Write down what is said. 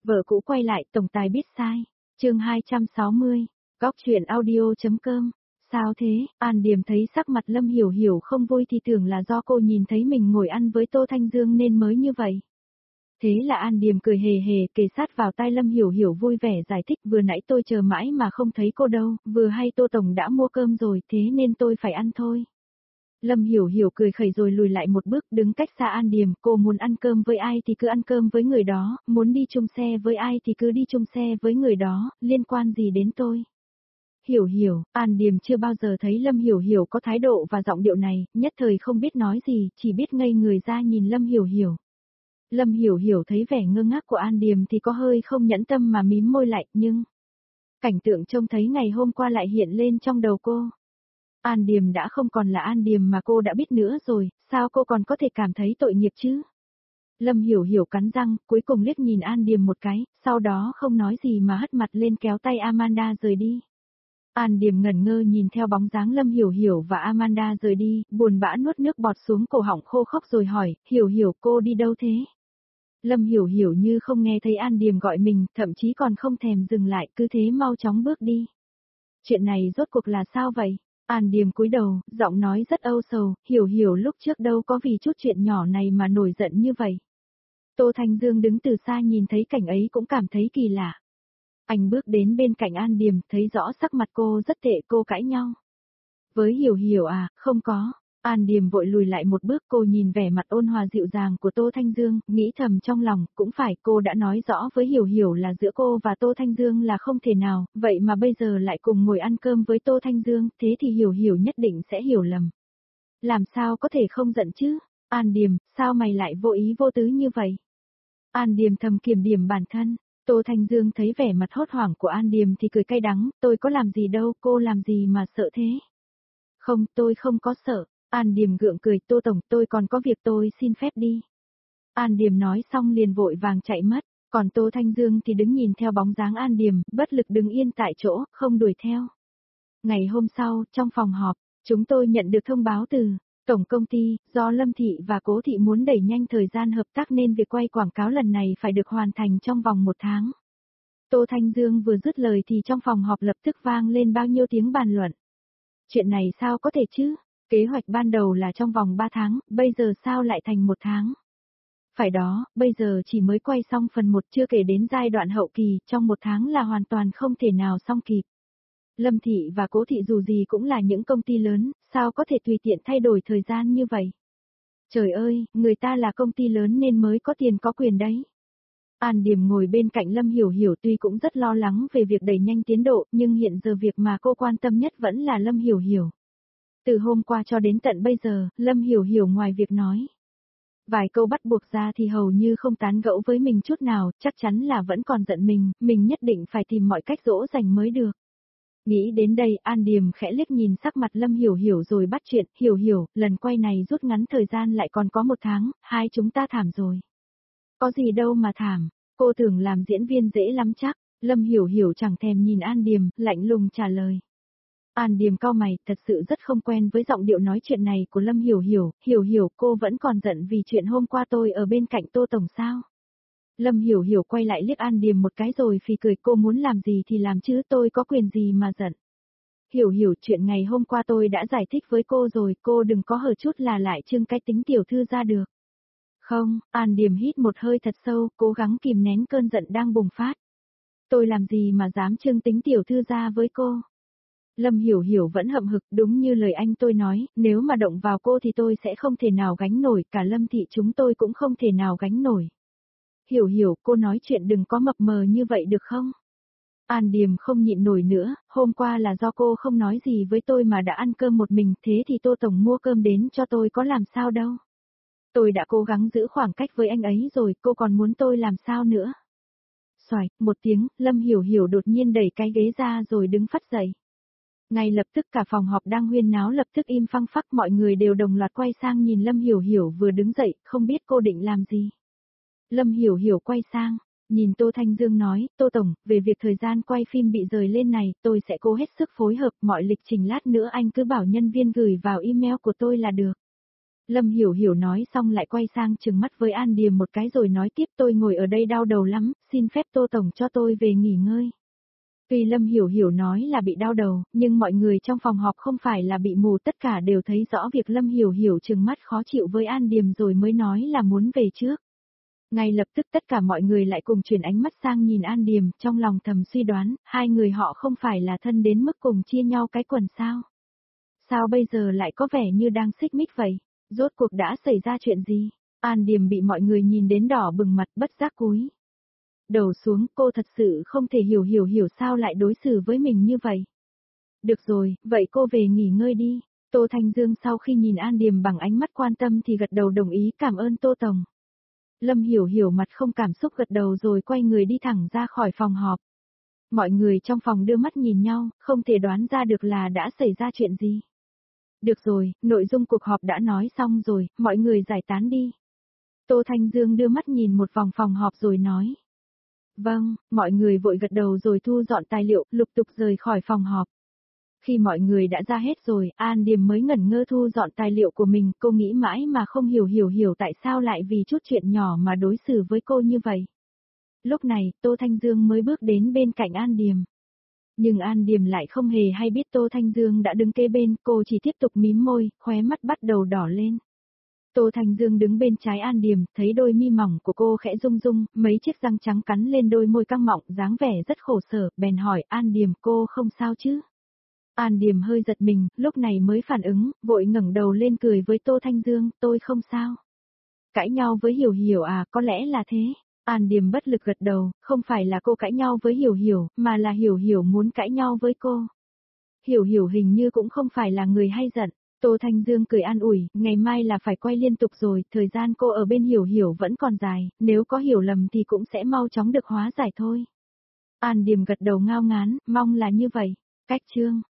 Vợ cũ quay lại, tổng tài biết sai. Chương 260. Góc truyện audio.com. Sao thế? An Điềm thấy sắc mặt Lâm Hiểu Hiểu không vui thì tưởng là do cô nhìn thấy mình ngồi ăn với Tô Thanh Dương nên mới như vậy. Thế là An Điềm cười hề hề kề sát vào tai Lâm Hiểu Hiểu vui vẻ giải thích, vừa nãy tôi chờ mãi mà không thấy cô đâu, vừa hay Tô Tổng đã mua cơm rồi thế nên tôi phải ăn thôi. Lâm Hiểu Hiểu cười khẩy rồi lùi lại một bước đứng cách xa An Điềm, cô muốn ăn cơm với ai thì cứ ăn cơm với người đó, muốn đi chung xe với ai thì cứ đi chung xe với người đó, liên quan gì đến tôi. Hiểu Hiểu, An Điềm chưa bao giờ thấy Lâm Hiểu Hiểu có thái độ và giọng điệu này, nhất thời không biết nói gì, chỉ biết ngây người ra nhìn Lâm Hiểu Hiểu. Lâm Hiểu Hiểu thấy vẻ ngơ ngác của An Điềm thì có hơi không nhẫn tâm mà mím môi lại, nhưng cảnh tượng trông thấy ngày hôm qua lại hiện lên trong đầu cô. An Điềm đã không còn là An Điềm mà cô đã biết nữa rồi, sao cô còn có thể cảm thấy tội nghiệp chứ? Lâm Hiểu Hiểu cắn răng, cuối cùng liếc nhìn An Điềm một cái, sau đó không nói gì mà hất mặt lên kéo tay Amanda rời đi. An Điềm ngẩn ngơ nhìn theo bóng dáng Lâm Hiểu Hiểu và Amanda rời đi, buồn bã nuốt nước bọt xuống cổ họng khô khốc rồi hỏi, Hiểu Hiểu cô đi đâu thế? Lâm Hiểu Hiểu như không nghe thấy An Điềm gọi mình, thậm chí còn không thèm dừng lại, cứ thế mau chóng bước đi. Chuyện này rốt cuộc là sao vậy? An Điềm cúi đầu, giọng nói rất âu sầu, Hiểu Hiểu lúc trước đâu có vì chút chuyện nhỏ này mà nổi giận như vậy. Tô Thanh Dương đứng từ xa nhìn thấy cảnh ấy cũng cảm thấy kỳ lạ. Anh bước đến bên cạnh An Điềm, thấy rõ sắc mặt cô rất tệ, cô cãi nhau. Với Hiểu Hiểu à, không có. An Điềm vội lùi lại một bước, cô nhìn vẻ mặt ôn hòa dịu dàng của Tô Thanh Dương, nghĩ thầm trong lòng, cũng phải, cô đã nói rõ với Hiểu Hiểu là giữa cô và Tô Thanh Dương là không thể nào, vậy mà bây giờ lại cùng ngồi ăn cơm với Tô Thanh Dương, thế thì Hiểu Hiểu nhất định sẽ hiểu lầm. Làm sao có thể không giận chứ? An Điềm, sao mày lại vô ý vô tứ như vậy? An Điềm thầm kiểm điểm bản thân. Tô Thanh Dương thấy vẻ mặt hốt hoảng của An Điềm thì cười cay đắng, tôi có làm gì đâu, cô làm gì mà sợ thế? Không, tôi không có sợ. An Điềm gượng cười, Tô Tổng, tôi còn có việc, tôi xin phép đi. An Điềm nói xong liền vội vàng chạy mất, còn Tô Thanh Dương thì đứng nhìn theo bóng dáng An Điềm, bất lực đứng yên tại chỗ, không đuổi theo. Ngày hôm sau, trong phòng họp, chúng tôi nhận được thông báo từ Tổng công ty, do Lâm Thị và Cố Thị muốn đẩy nhanh thời gian hợp tác nên việc quay quảng cáo lần này phải được hoàn thành trong vòng 1 tháng. Tô Thanh Dương vừa dứt lời thì trong phòng họp lập tức vang lên bao nhiêu tiếng bàn luận. Chuyện này sao có thể chứ? Kế hoạch ban đầu là trong vòng 3 tháng, bây giờ sao lại thành 1 tháng? Phải đó, bây giờ chỉ mới quay xong phần 1 chưa kể đến giai đoạn hậu kỳ, trong 1 tháng là hoàn toàn không thể nào xong kịp. Lâm Thị và Cố Thị dù gì cũng là những công ty lớn, sao có thể tùy tiện thay đổi thời gian như vậy? Trời ơi, người ta là công ty lớn nên mới có tiền có quyền đấy. An Điềm ngồi bên cạnh Lâm Hiểu Hiểu tuy cũng rất lo lắng về việc đẩy nhanh tiến độ, nhưng hiện giờ việc mà cô quan tâm nhất vẫn là Lâm Hiểu Hiểu. Từ hôm qua cho đến tận bây giờ, Lâm Hiểu Hiểu ngoài việc nói vài câu bắt buộc ra thì hầu như không tán gẫu với mình chút nào, chắc chắn là vẫn còn giận mình nhất định phải tìm mọi cách dỗ dành mới được. Nghĩ đến đây, An Điềm khẽ liếc nhìn sắc mặt Lâm Hiểu Hiểu rồi bắt chuyện, Hiểu Hiểu, lần quay này rút ngắn thời gian lại còn có 1 tháng, hai chúng ta thảm rồi. Có gì đâu mà thảm, cô tưởng làm diễn viên dễ lắm chắc, Lâm Hiểu Hiểu chẳng thèm nhìn An Điềm, lạnh lùng trả lời. An Điềm cau mày, thật sự rất không quen với giọng điệu nói chuyện này của Lâm Hiểu Hiểu, Hiểu Hiểu cô vẫn còn giận vì chuyện hôm qua tôi ở bên cạnh Tô Tổng sao? Lâm Hiểu Hiểu quay lại liếc An Điềm một cái rồi phì cười, cô muốn làm gì thì làm chứ tôi có quyền gì mà giận. Hiểu Hiểu, chuyện ngày hôm qua tôi đã giải thích với cô rồi, cô đừng có hở chút là lại trưng cái tính tiểu thư ra được. Không, An Điềm hít một hơi thật sâu, cố gắng kìm nén cơn giận đang bùng phát. Tôi làm gì mà dám trưng tính tiểu thư ra với cô? Lâm Hiểu Hiểu vẫn hậm hực, đúng như lời anh tôi nói, nếu mà động vào cô thì tôi sẽ không thể nào gánh nổi, cả Lâm Thị chúng tôi cũng không thể nào gánh nổi. Hiểu Hiểu, cô nói chuyện đừng có mập mờ như vậy được không? An Điềm không nhịn nổi nữa, hôm qua là do cô không nói gì với tôi mà đã ăn cơm một mình, thế thì Tô Tổng mua cơm đến cho tôi có làm sao đâu. Tôi đã cố gắng giữ khoảng cách với anh ấy rồi, cô còn muốn tôi làm sao nữa? Xoài, một tiếng, Lâm Hiểu Hiểu đột nhiên đẩy cái ghế ra rồi đứng phắt dậy. Ngay lập tức cả phòng họp đang huyên náo lập tức im phăng phắc, mọi người đều đồng loạt quay sang nhìn Lâm Hiểu Hiểu vừa đứng dậy, không biết cô định làm gì. Lâm Hiểu Hiểu quay sang, nhìn Tô Thanh Dương nói, Tô Tổng, về việc thời gian quay phim bị rời lên này, tôi sẽ cố hết sức phối hợp, mọi lịch trình lát nữa anh cứ bảo nhân viên gửi vào email của tôi là được. Lâm Hiểu Hiểu nói xong lại quay sang trừng mắt với An Điềm một cái rồi nói tiếp tôi ngồi ở đây đau đầu lắm, xin phép Tô Tổng cho tôi về nghỉ ngơi. Tuy Lâm Hiểu Hiểu nói là bị đau đầu, nhưng mọi người trong phòng họp không phải là bị mù, tất cả đều thấy rõ việc Lâm Hiểu Hiểu trừng mắt khó chịu với An Điềm rồi mới nói là muốn về trước. Ngay lập tức tất cả mọi người lại cùng chuyển ánh mắt sang nhìn An Điềm, trong lòng thầm suy đoán, hai người họ không phải là thân đến mức cùng chia nhau cái quần sao? Sao bây giờ lại có vẻ như đang xích mích vậy? Rốt cuộc đã xảy ra chuyện gì? An Điềm bị mọi người nhìn đến đỏ bừng mặt bất giác cúi đầu xuống, cô thật sự không thể hiểu sao lại đối xử với mình như vậy. Được rồi, vậy cô về nghỉ ngơi đi. Tô Thanh Dương sau khi nhìn An Điềm bằng ánh mắt quan tâm thì gật đầu đồng ý cảm ơn Tô Tổng. Lâm Hiểu Hiểu mặt không cảm xúc gật đầu rồi quay người đi thẳng ra khỏi phòng họp. Mọi người trong phòng đưa mắt nhìn nhau, không thể đoán ra được là đã xảy ra chuyện gì. Được rồi, nội dung cuộc họp đã nói xong rồi, mọi người giải tán đi. Tô Thanh Dương đưa mắt nhìn một vòng phòng họp rồi nói. Vâng, mọi người vội gật đầu rồi thu dọn tài liệu, lục tục rời khỏi phòng họp. Khi mọi người đã ra hết rồi, An Điềm mới ngẩn ngơ thu dọn tài liệu của mình, cô nghĩ mãi mà không hiểu tại sao lại vì chút chuyện nhỏ mà đối xử với cô như vậy. Lúc này, Tô Thanh Dương mới bước đến bên cạnh An Điềm. Nhưng An Điềm lại không hề hay biết Tô Thanh Dương đã đứng kế bên, cô chỉ tiếp tục mím môi, khóe mắt bắt đầu đỏ lên. Tô Thanh Dương đứng bên trái An Điềm, thấy đôi mi mỏng của cô khẽ rung rung, mấy chiếc răng trắng cắn lên đôi môi căng mọng, dáng vẻ rất khổ sở, bèn hỏi An Điềm cô không sao chứ? An Điềm hơi giật mình, lúc này mới phản ứng, vội ngẩng đầu lên cười với Tô Thanh Dương, tôi không sao. Cãi nhau với Hiểu Hiểu à, có lẽ là thế. An Điềm bất lực gật đầu, không phải là cô cãi nhau với Hiểu Hiểu, mà là Hiểu Hiểu muốn cãi nhau với cô. Hiểu Hiểu hình như cũng không phải là người hay giận. Tô Thanh Dương cười an ủi, ngày mai là phải quay liên tục rồi, thời gian cô ở bên Hiểu Hiểu vẫn còn dài, nếu có hiểu lầm thì cũng sẽ mau chóng được hóa giải thôi. An Điềm gật đầu ngao ngán, mong là như vậy. Cách chương